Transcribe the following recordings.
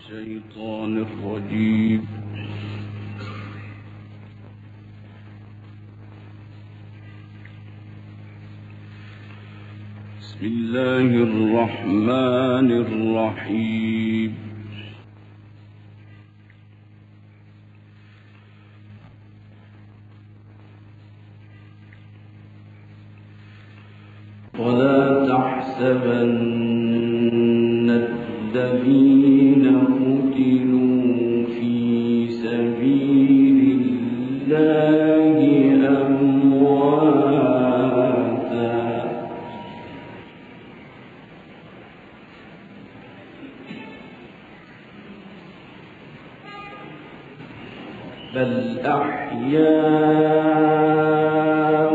الشيطان الرجيم. بسم الله الرحمن الرحيم. ولا تحسبن الذين قتلوا في سبيل الله أمواتا بل أحياء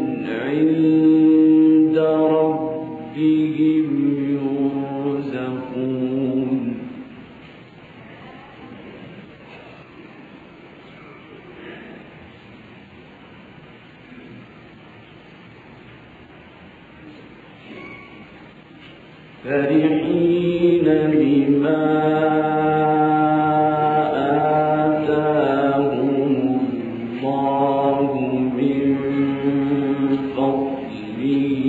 عند ربهم يرزقون فرحين بما آتاهم الله من فضله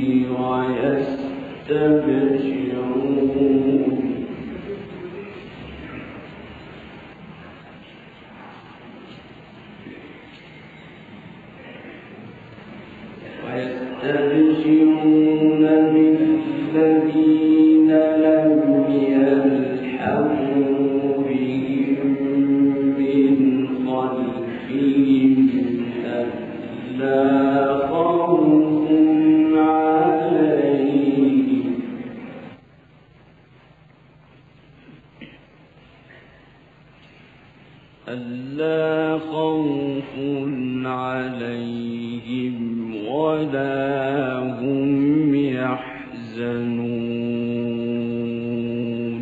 ويستبشرون بالذين لم يلحقوا بهم من خلفهم ألا خوف عليهم ولا هم يحزنون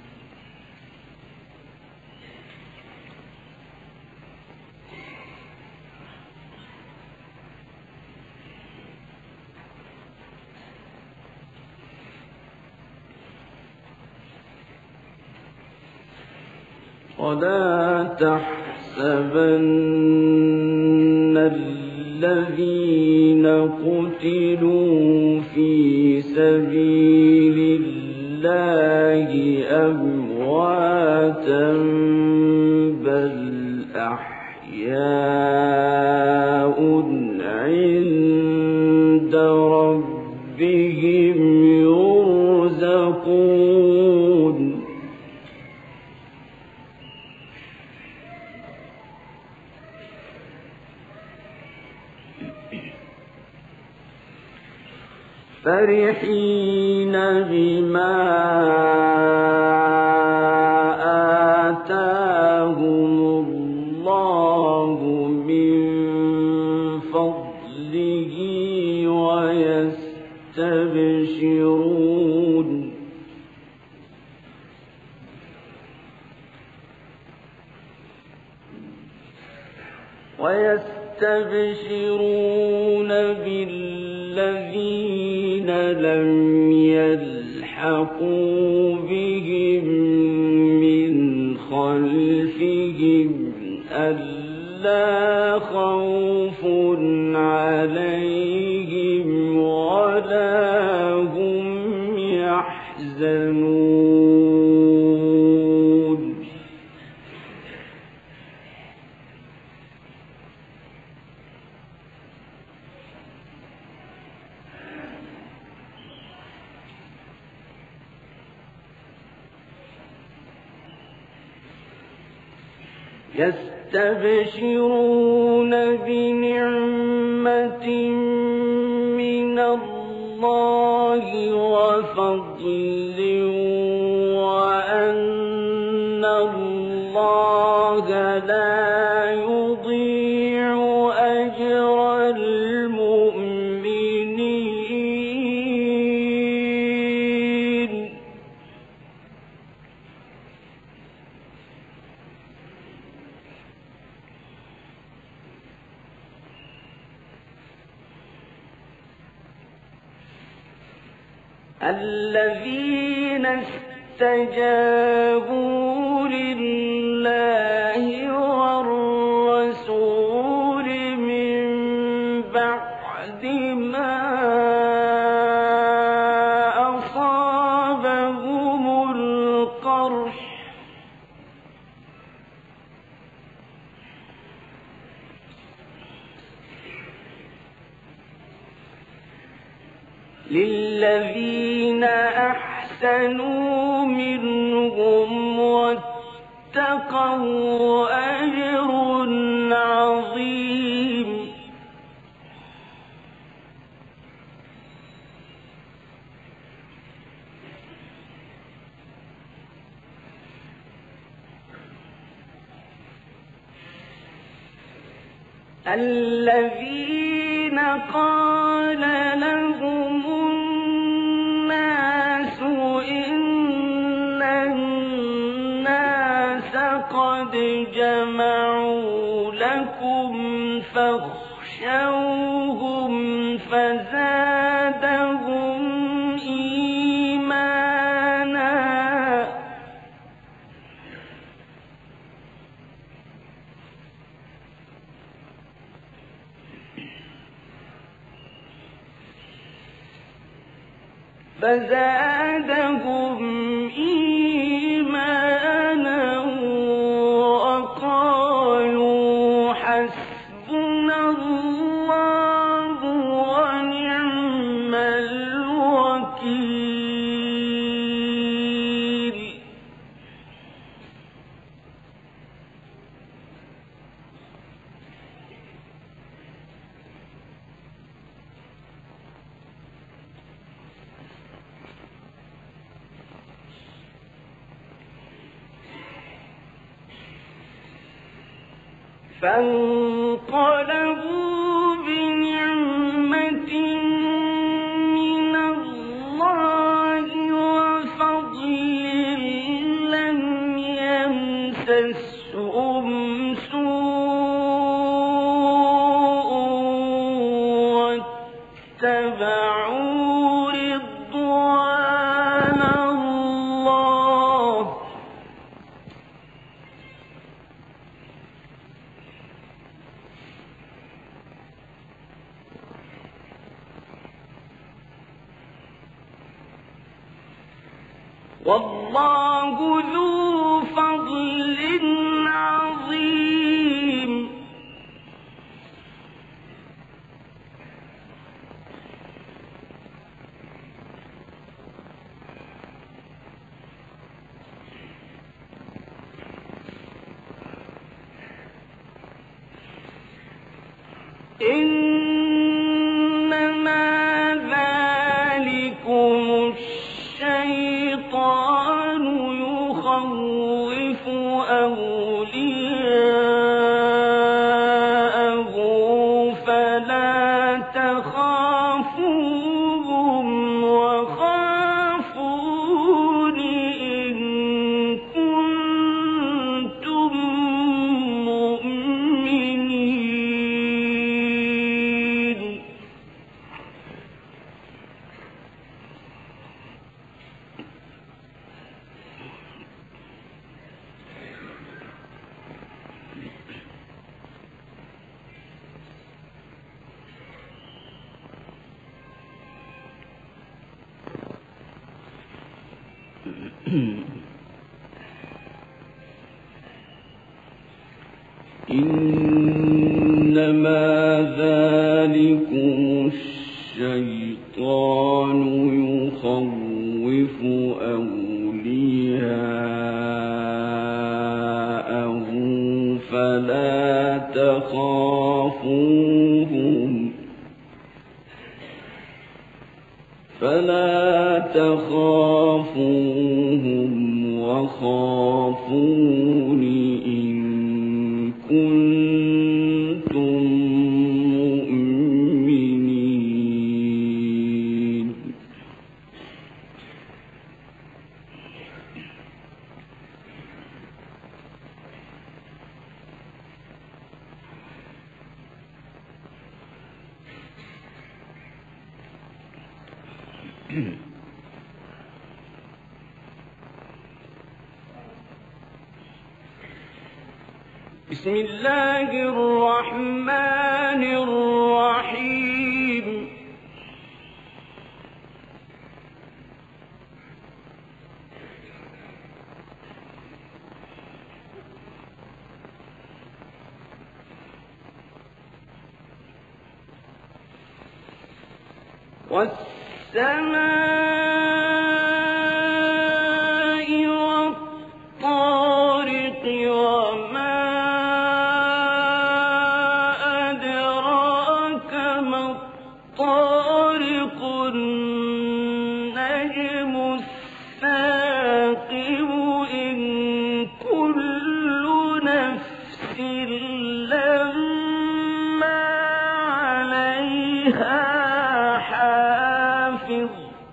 ولا تحسبن الذين قتلوا في سبيل الله أمواتا بل أحياء عند ربهم يرزقون فرحين بما آتاهم الله من فضله ويستبشرون بالذين لم يلحقوا بهم من خلفهم ألا خوف عليهم ولا هم يحزنون يستبشرون بنعمة من الله وفضل وأن الله لا يضيع أجر المؤمنين الذين استجابوا القرح للذين أحسنوا منهم واتقوا أجر عظيم الذين قال لهم الناس إن الناس قد جمعوا لكم فاخشوهم فزادهم إيمانا وقالوا حسبنا الله ونعم الوكيل فانقلبوا بنعمة من الله وفضل لم يمسسهم سوء واتبعوا رضوان الله والله ذو فضل عظيم إنما ذلكم الشيطان يخوف أولياءه فلا تخافوهم وخافون إن كنتم مؤمنين إنما ذلكم الشيطان يخوف أولياءه فلا تخافوهم وخافون إن كنتم مؤمنين بسم الله الرحمن الرحيم والسماء والطارق وما أدراك ما الطارق النجم الثاقب إن كل نفس لما عليها حافظ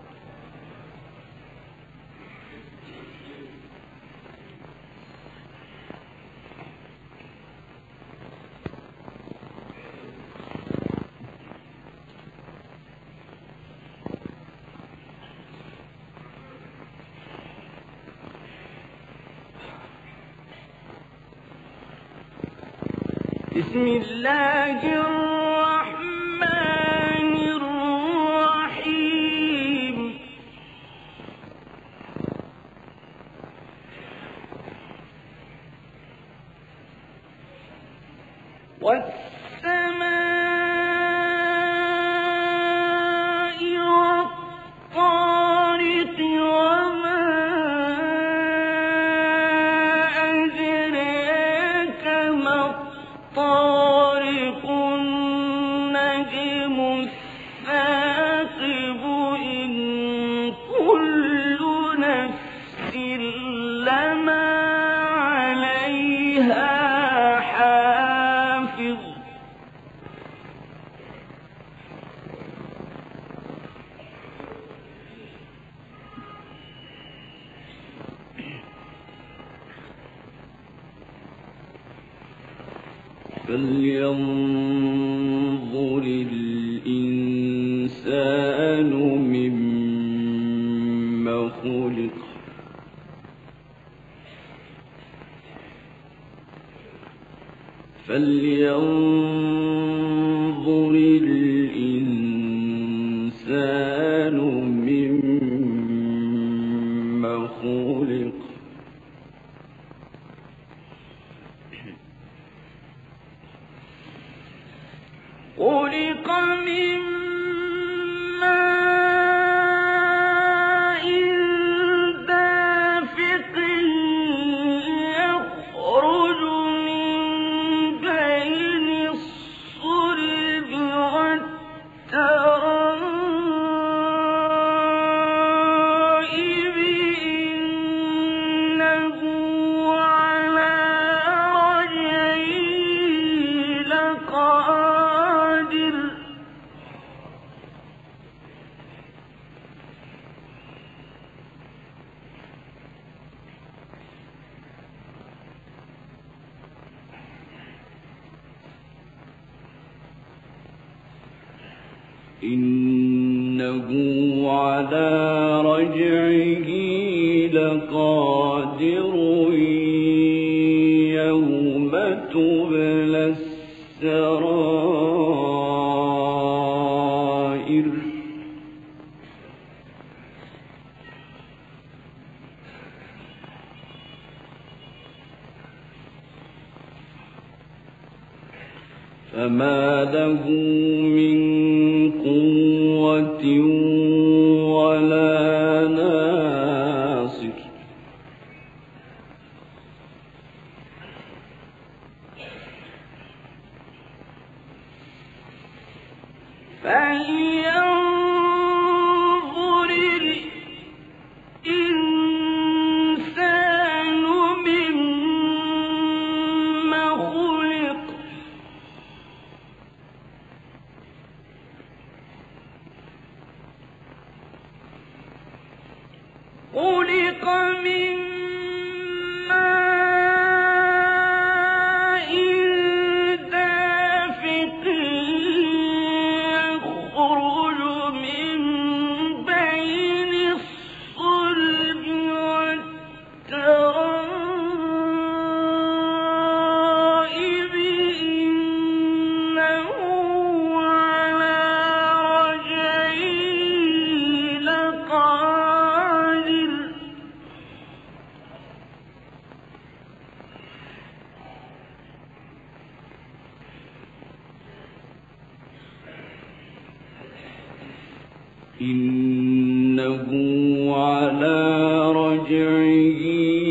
بسم الله الرحمن الرحيم والسماء والطارق وما أدراك ما الطارق النجم الثاقب إن كل نفس لما عليها حافظ فلينظر الإنسان مما خلق فلينظر الإنسان مما خلق خلق من ماء دافق يخرج من بين الصلب والترائب إنه على رجعه لقادر إنه على رجعه لقادر يوم تبلى السرائر فما له من قوة ولا ناصر فلينظر الإنسان مما خلق خلق من ماء دافق يخرج إنه على رجعه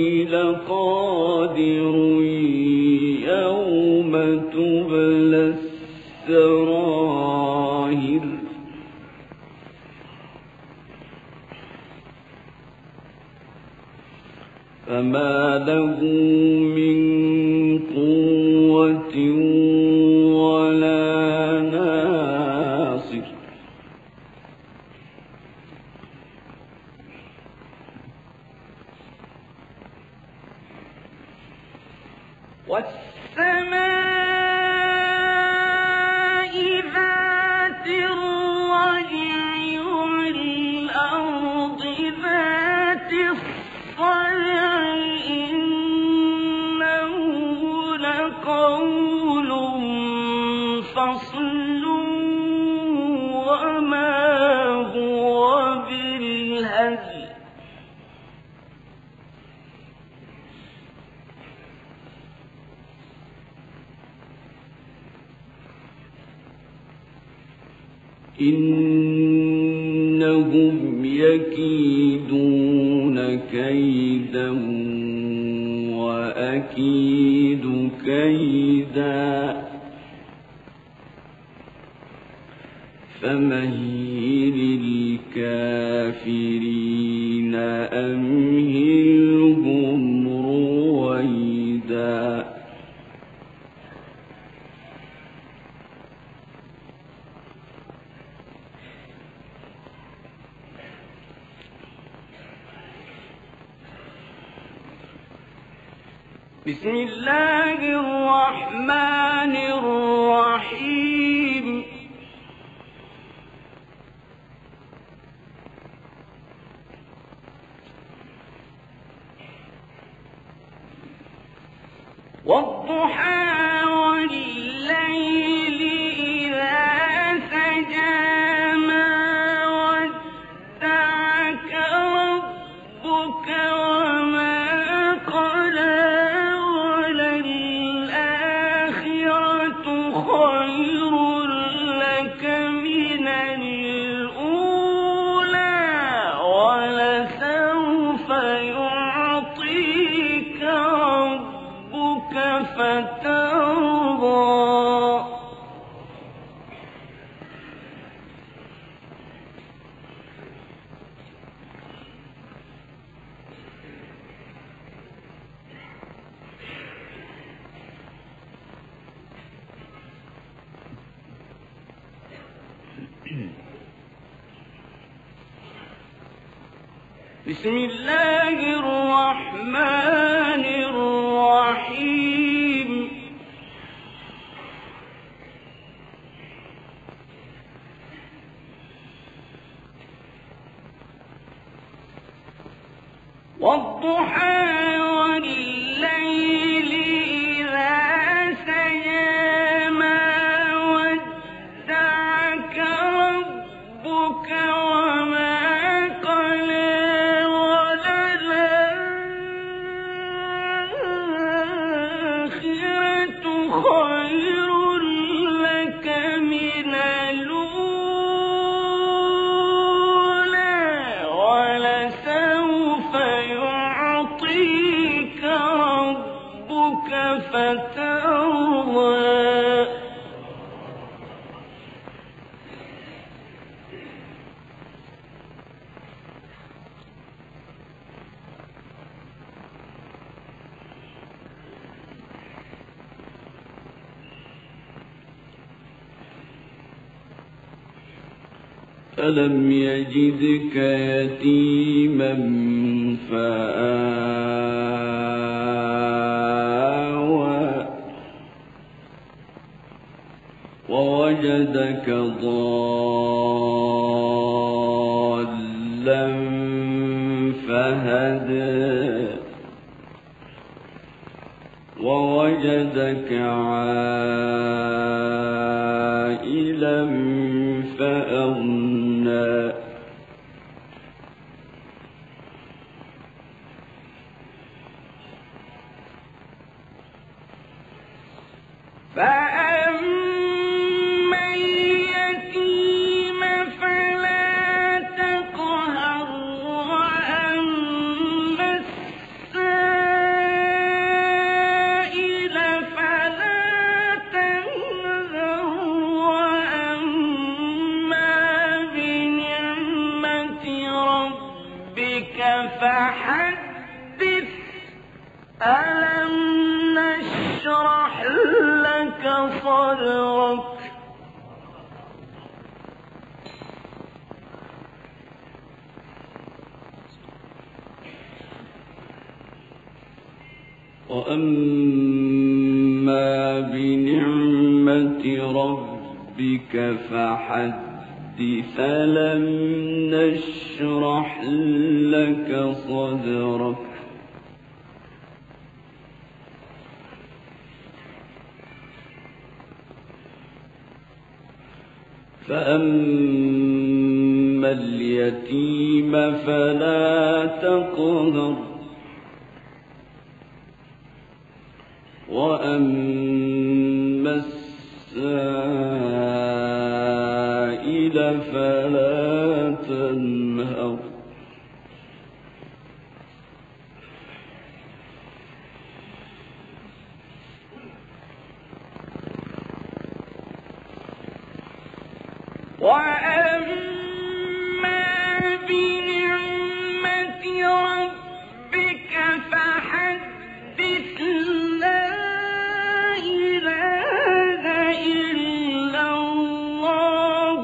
لقادر يوم تبلى السرائر فما له من قوة ولا ناصر والسماء ذات الرجع والأرض ذات الصدع إنه لقول فصل وما هو بالهزل إنهم يكيدون كيدا وأكيد كيدا فمهل الكافرين أمهلهم رويدا بسم الله الرحمن الرحيم والضحى والليل إذا سجى ما ودعك ربك وما قلى وللآخرة خير لك من الأولى ولسوف يعطيك ربك فترضى بسم الله الرحمن الرحيم والضحى والليل إذا سجى ما ودعك ربك وما قلى وللآخرة خير لك من الأولى ولسوف يعطيك ربك فترضى ألم يجدك يتيما فآوى ووجدك ضالا فهدى ووجدك عائلا فأغنى فأما اليتيم فلا ألم نشرح لك صدرك وأما بنعمة ربك فحدث ألم نشرح لك صدرك فأما اليتيم فلا تقهر وأما السائل فلا تنهر وأما بنعمة ربك فحدث لا إله إلا الله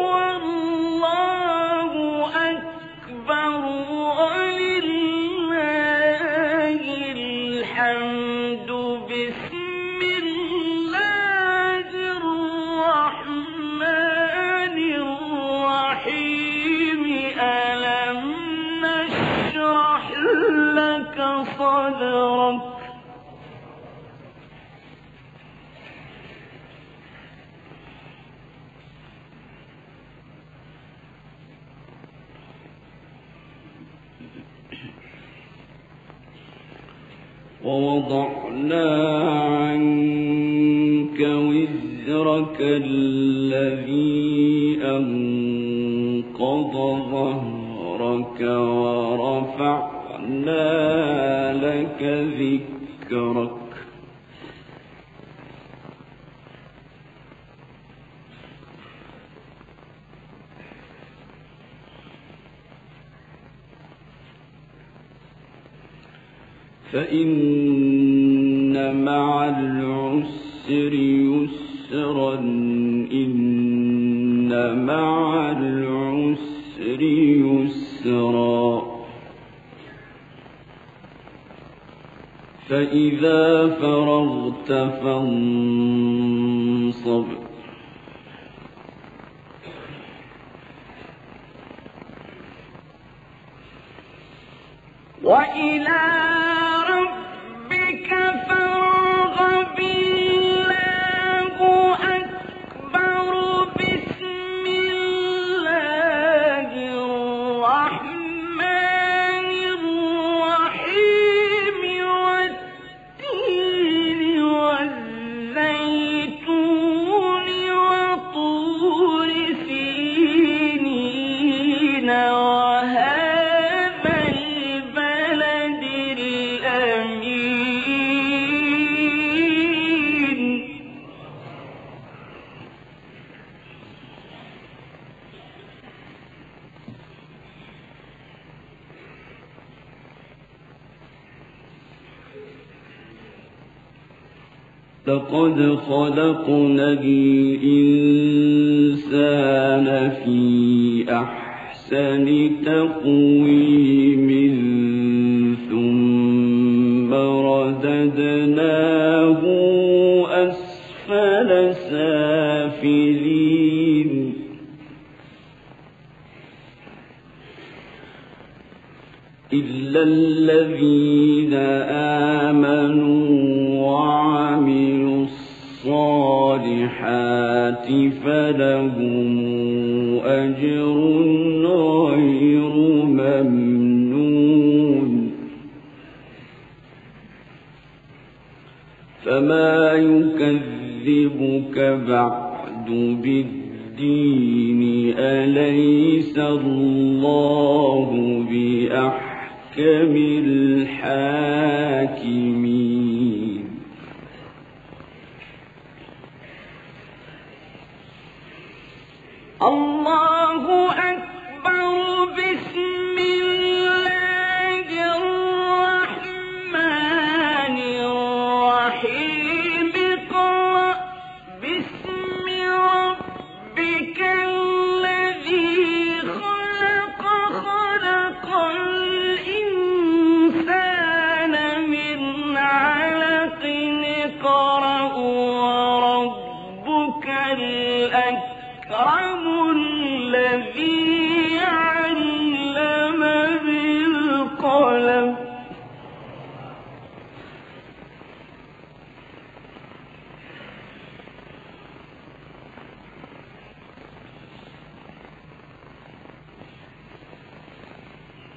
والله أكبر ولله الحمد بسم الله الرحمن الرحيم ألم نشرح لك صدرك ووضعنا عنك وزرك الذي أنقض ظهرك ورفعنا لك ذكرك فإن مع العسر يسرا إن مع العسر يسرا فإذا فرغت فانصب وإلى ربك فارغب الله أكبر بسم الله الرحمن الرحيم والتين والزيتون وطور سينين وهذا البلد الأمين لقد خلقنا الإنسان في أحسن تقويم ثم رددناه أسفل سافلين إلا الذين آمنوا وعملوا الصالحات فلهم أجر غير ممنون فما يكذبك بعد بالدين أليس الله بأحكم الحاكمين الله أكبر بسم الله الرحمن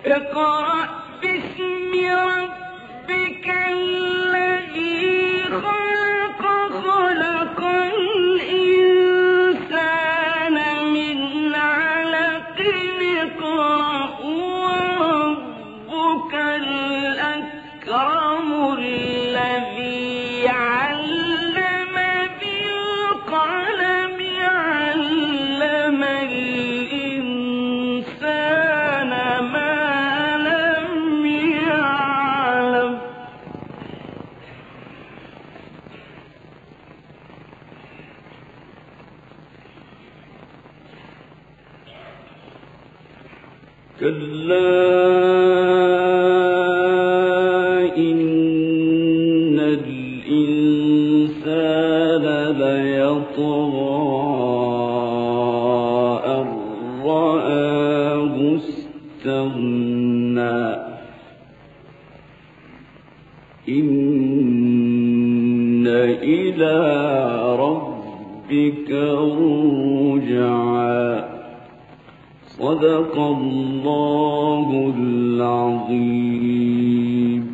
اقرأ باسم ربك الذي خلق خلق الإنسان من علق اقرأ وربك الأكرم الذي علم بالقلم علم الإنسان ما لم يعلم كلا إن الإنسان ليطغى أن رآه استغنى إن إلى ربك الرجعى صدق الله العظيم.